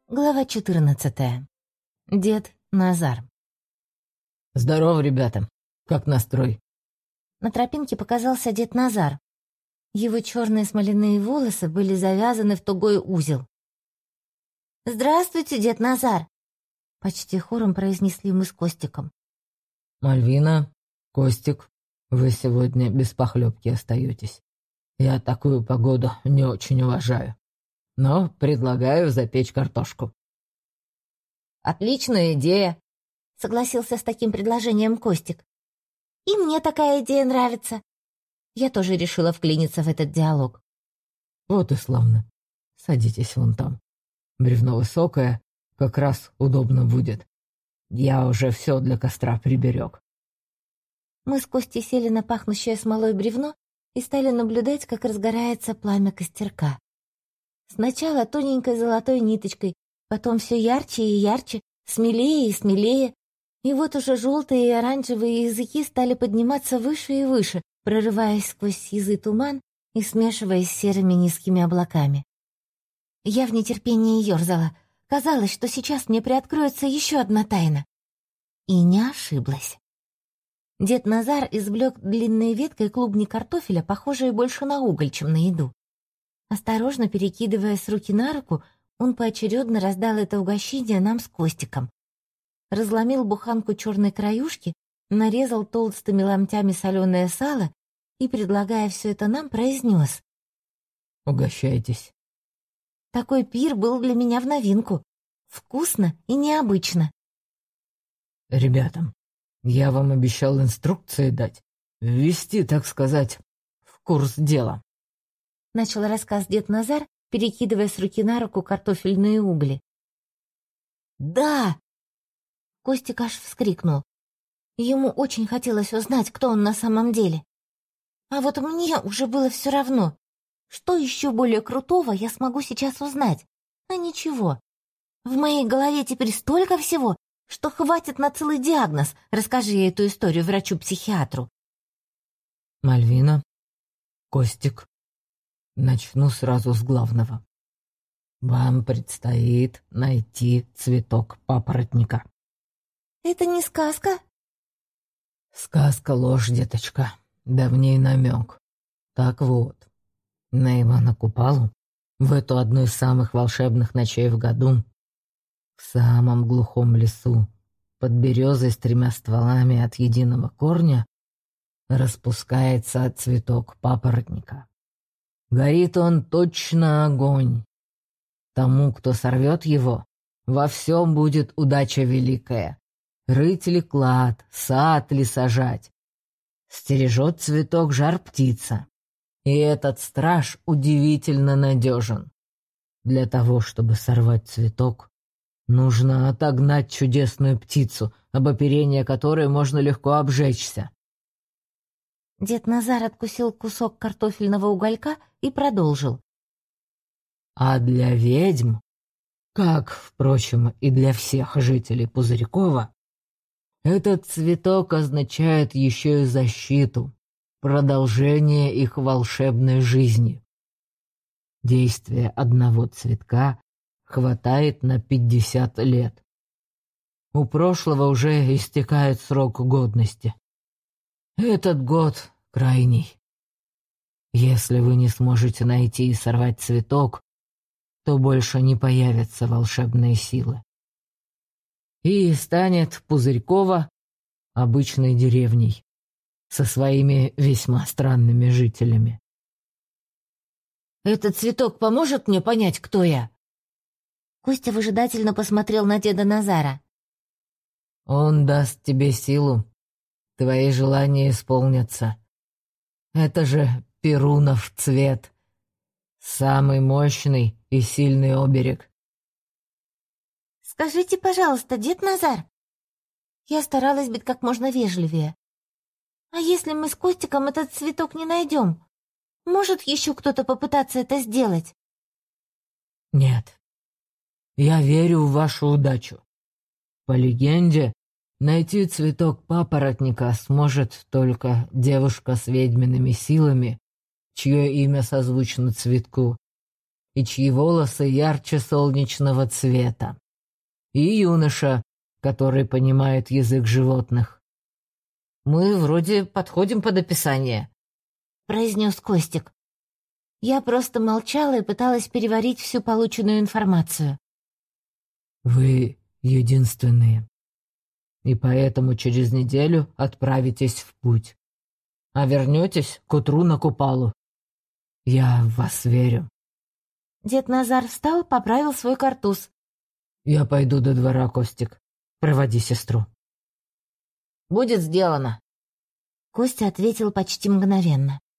Глава 14. Дед Назар. «Здорово, ребята! Как настрой?» На тропинке показался дед Назар. Его черные смоляные волосы были завязаны в тугой узел. «Здравствуйте, дед Назар!» Почти хором произнесли мы с Костиком. «Мальвина, Костик, вы сегодня без похлебки остаетесь. Я такую погоду не очень уважаю. Но предлагаю запечь картошку». «Отличная идея!» — согласился с таким предложением Костик. «И мне такая идея нравится!» Я тоже решила вклиниться в этот диалог. «Вот и славно. Садитесь вон там. Бревно высокое, как раз удобно будет. Я уже все для костра приберег». Мы с Костей сели на пахнущее смолой бревно и стали наблюдать, как разгорается пламя костерка. Сначала тоненькой золотой ниточкой, потом все ярче и ярче, смелее и смелее. И вот уже желтые и оранжевые языки стали подниматься выше и выше, прорываясь сквозь сизый туман и смешиваясь с серыми низкими облаками. Я в нетерпении ерзала. Казалось, что сейчас мне приоткроется еще одна тайна. И не ошиблась. Дед Назар извлек длинной веткой клубни картофеля, похожие больше на уголь, чем на еду. Осторожно перекидывая с руки на руку, он поочередно раздал это угощение нам с Костиком. Разломил буханку черной краюшки, нарезал толстыми ломтями соленое сало и, предлагая все это нам, произнес: «Угощайтесь». Такой пир был для меня в новинку. Вкусно и необычно. «Ребятам, я вам обещал инструкции дать, ввести, так сказать, в курс дела». Начал рассказ дед Назар, перекидывая с руки на руку картофельные угли. «Да!» Костик аж вскрикнул. Ему очень хотелось узнать, кто он на самом деле. А вот мне уже было все равно. Что еще более крутого я смогу сейчас узнать? А ничего. В моей голове теперь столько всего, что хватит на целый диагноз. Расскажи я эту историю врачу-психиатру. «Мальвина, Костик, начну сразу с главного. Вам предстоит найти цветок папоротника». Это не сказка? «Сказка — ложь, деточка, да в ней намек. Так вот, на Ивана Купалу, в эту одну из самых волшебных ночей в году, в самом глухом лесу, под березой с 3 стволами от единого корня, распускается цветок папоротника. Горит он точно огонь. Тому, кто сорвет его, во всем будет удача великая. Рыть ли клад, сад ли сажать. Стережет цветок жар-птица. И этот страж удивительно надежен. Для того, чтобы сорвать цветок, нужно отогнать чудесную птицу, об оперение которой можно легко обжечься». Дед Назар откусил кусок картофельного уголька и продолжил. А для ведьм, как, впрочем, и для всех жителей Пузырькова, этот цветок означает еще и защиту, продолжение их волшебной жизни. Действие одного цветка хватает на 50 лет. У прошлого уже истекает срок годности. Этот год крайний. Если вы не сможете найти и сорвать цветок, то больше не появятся волшебные силы. И станет Пузырькова обычной деревней со своими весьма странными жителями. «Этот цветок поможет мне понять, кто я?» Костя выжидательно посмотрел на деда Назара. «Он даст тебе силу. Твои желания исполнятся. Это же Перунов цвет. Самый мощный и сильный оберег». «Скажите, пожалуйста, дед Назар...» Я старалась быть как можно вежливее. «А если мы с Костиком этот цветок не найдем? Может еще кто-то попытаться это сделать?» «Нет. Я верю в вашу удачу. По легенде, найти цветок папоротника сможет только девушка с ведьмиными силами, чье имя созвучно цветку, и чьи волосы ярче солнечного цвета. И юноша, который понимает язык животных. «Мы вроде подходим под описание», — произнес Костик. Я просто молчала и пыталась переварить всю полученную информацию. «Вы единственные, и поэтому через неделю отправитесь в путь. А вернетесь к утру на Купалу. Я в вас верю». Дед Назар встал, поправил свой картуз. «Я пойду до двора, Костик. Проводи сестру». «Будет сделано», Костя ответил почти мгновенно.